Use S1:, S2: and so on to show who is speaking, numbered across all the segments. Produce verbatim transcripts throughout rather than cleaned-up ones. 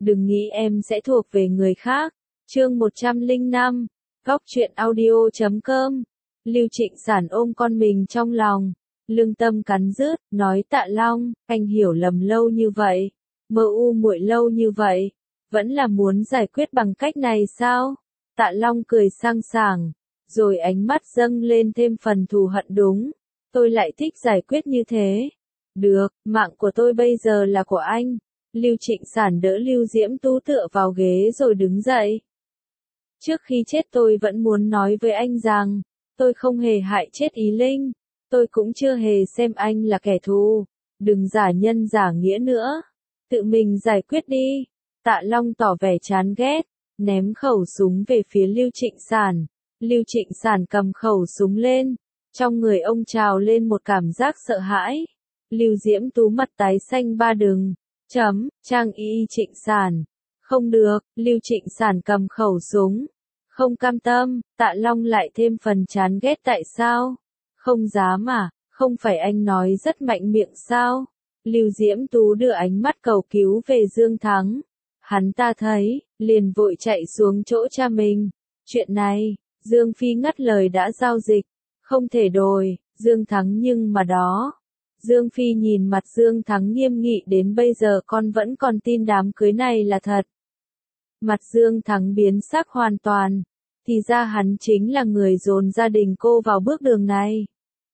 S1: đừng nghĩ em sẽ thuộc về người khác. Chương một trăm lẻ năm, góc truyện audio chấm com. Lưu Trịnh Sản ôm con mình trong lòng, lương tâm cắn rứt, nói Tạ Long, anh hiểu lầm lâu như vậy, mơ u muội lâu như vậy, vẫn là muốn giải quyết bằng cách này sao? Tạ Long cười sang sảng, rồi ánh mắt dâng lên thêm phần thù hận đúng, tôi lại thích giải quyết như thế. Được, mạng của tôi bây giờ là của anh. Lưu Trịnh Sản đỡ Lưu Diễm Tú tựa vào ghế rồi đứng dậy. Trước khi chết tôi vẫn muốn nói với anh rằng, tôi không hề hại chết Ý Linh, tôi cũng chưa hề xem anh là kẻ thù, đừng giả nhân giả nghĩa nữa, tự mình giải quyết đi. Tạ Long tỏ vẻ chán ghét, ném khẩu súng về phía Lưu Trịnh Sản. Lưu Trịnh Sản cầm khẩu súng lên, trong người ông trào lên một cảm giác sợ hãi. Lưu Diễm Tú mặt tái xanh ba đừng, chấm, Trang Y Trịnh Sản. Không được, Lưu Trịnh Sản cầm khẩu súng. Không cam tâm, Tạ Long lại thêm phần chán ghét tại sao? Không dám à, không phải anh nói rất mạnh miệng sao? Lưu Diễm Tú đưa ánh mắt cầu cứu về Dương Thắng. Hắn ta thấy, liền vội chạy xuống chỗ cha mình. Chuyện này, Dương Phi ngắt lời đã giao dịch, không thể đổi, Dương Thắng nhưng mà đó. Dương Phi nhìn mặt Dương Thắng nghiêm nghị đến bây giờ con vẫn còn tin đám cưới này là thật. Mặt Dương Thắng biến sắc hoàn toàn, thì ra hắn chính là người dồn gia đình cô vào bước đường này.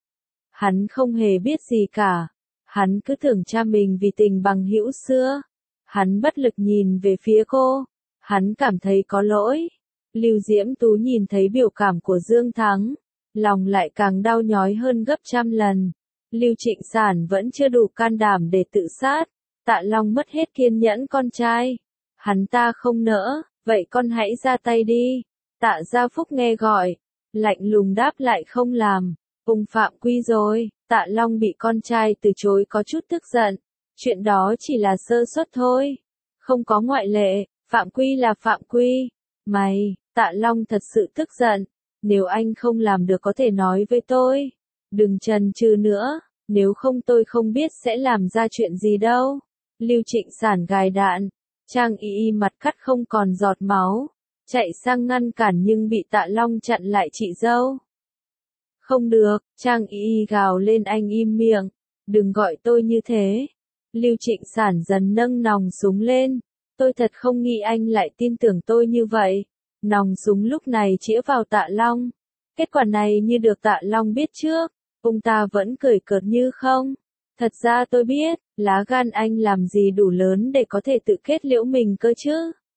S1: Hắn không hề biết gì cả, hắn cứ tưởng cha mình vì tình bằng hữu xưa. Hắn bất lực nhìn về phía cô, hắn cảm thấy có lỗi. Lưu Diễm Tú nhìn thấy biểu cảm của Dương Thắng, lòng lại càng đau nhói hơn gấp trăm lần. Lưu Trịnh Sản vẫn chưa đủ can đảm để tự sát, Tạ Long mất hết kiên nhẫn con trai. Hắn ta không nỡ, vậy con hãy ra tay đi. Tạ Gia Phúc nghe gọi, lạnh lùng đáp lại không làm, ông phạm quy rồi. Tạ Long bị con trai từ chối có chút tức giận, chuyện đó chỉ là sơ suất thôi, không có ngoại lệ, phạm quy là phạm quy. Mày, Tạ Long thật sự tức giận, nếu anh không làm được có thể nói với tôi, đừng chần chừ nữa, nếu không tôi không biết sẽ làm ra chuyện gì đâu. Lưu Trịnh Sản gài đạn, Trang Y Y mặt cắt không còn giọt máu, chạy sang ngăn cản nhưng bị Tạ Long chặn lại. Chị dâu. Không được, Trang Y Y gào lên, anh im miệng, đừng gọi tôi như thế. Lưu Trịnh Sản dần nâng nòng súng lên, tôi thật không nghĩ anh lại tin tưởng tôi như vậy. Nòng súng lúc này chĩa vào Tạ Long. Kết quả này như được Tạ Long biết trước, ông ta vẫn cười cợt như không. Thật ra tôi biết, lá gan anh làm gì đủ lớn để có thể tự kết liễu mình cơ chứ.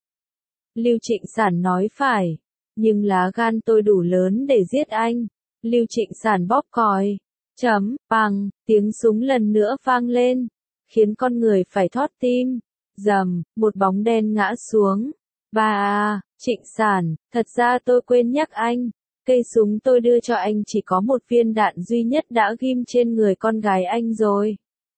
S1: Lưu Trịnh Sản nói phải, nhưng lá gan tôi đủ lớn để giết anh. Lưu Trịnh Sản bóp còi, chấm, bằng, tiếng súng lần nữa vang lên, khiến con người phải thót tim. Rầm, một bóng đen ngã xuống. Ba à, Trịnh Sản, thật ra tôi quên nhắc anh, cây súng tôi đưa cho anh chỉ có một viên đạn duy nhất đã ghim trên người con gái anh rồi.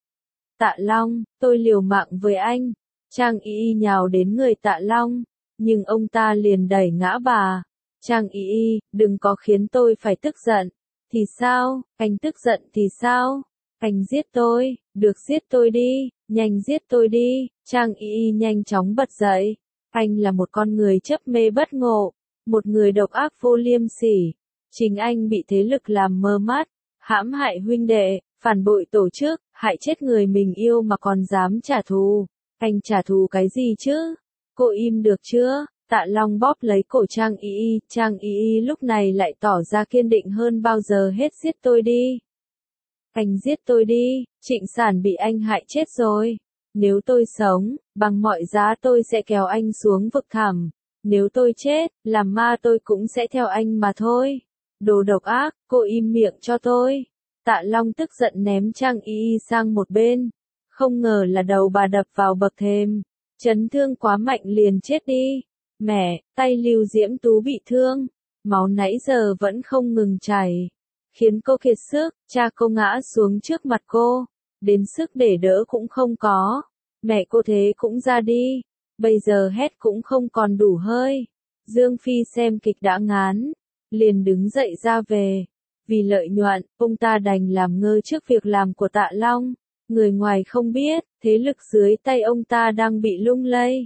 S1: Tạ Long, tôi liều mạng với anh. Trang Y Y nhào đến người Tạ Long, nhưng ông ta liền đẩy ngã bà. Trang Y Y, đừng có khiến tôi phải tức giận. Thì sao, anh tức giận thì sao? Anh giết tôi, được giết tôi đi, nhanh giết tôi đi. Trang Y Y nhanh chóng bật dậy. Anh là một con người chấp mê bất ngộ, một người độc ác vô liêm sỉ. Chính anh bị thế lực làm mơ mắt, hãm hại huynh đệ, phản bội tổ chức, hại chết người mình yêu mà còn dám trả thù. Anh trả thù cái gì chứ? Cô im được chưa? Tạ Long bóp lấy cổ Trang Y Y. Trang Y Y lúc này lại tỏ ra kiên định hơn bao giờ hết. Giết tôi đi. Anh giết tôi đi, Trịnh Sản bị anh hại chết rồi. Nếu tôi sống, bằng mọi giá tôi sẽ kéo anh xuống vực thẳm. Nếu tôi chết, làm ma tôi cũng sẽ theo anh mà thôi. Đồ độc ác, cô im miệng cho tôi. Tạ Long tức giận ném Trang Y Y sang một bên. Không ngờ là đầu bà đập vào bậc thềm. Chấn thương quá mạnh liền chết đi. Mẹ, tay Lưu Diễm Tú bị thương. Máu nãy giờ vẫn không ngừng chảy, khiến cô kiệt sức. Cha cô ngã xuống trước mặt cô, đến sức để đỡ cũng không có. Mẹ cô thế cũng ra đi, bây giờ hét cũng không còn đủ hơi. Dương Phi xem kịch đã ngán, liền đứng dậy ra về. Vì lợi nhuận, ông ta đành làm ngơ trước việc làm của Tạ Long. Người ngoài không biết, thế lực dưới tay ông ta đang bị lung lay.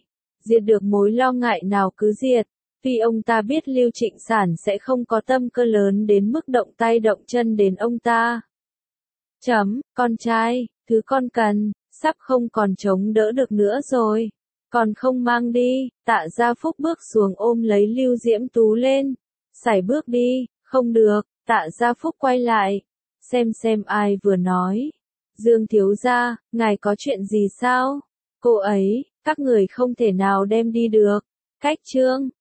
S1: Diệt được mối lo ngại nào cứ diệt, vì ông ta biết Lưu Trịnh Sản sẽ không có tâm cơ lớn đến mức động tay động chân đến ông ta. Chấm, con trai, thứ con cần, sắp không còn chống đỡ được nữa rồi. Còn không mang đi, Tạ Gia Phúc bước xuống ôm lấy Lưu Diễm Tú lên. Sải bước đi, không được, Tạ Gia Phúc quay lại. Xem xem ai vừa nói. Dương thiếu gia, ngài có chuyện gì sao? Cô ấy, các người không thể nào đem đi được. Cách trương,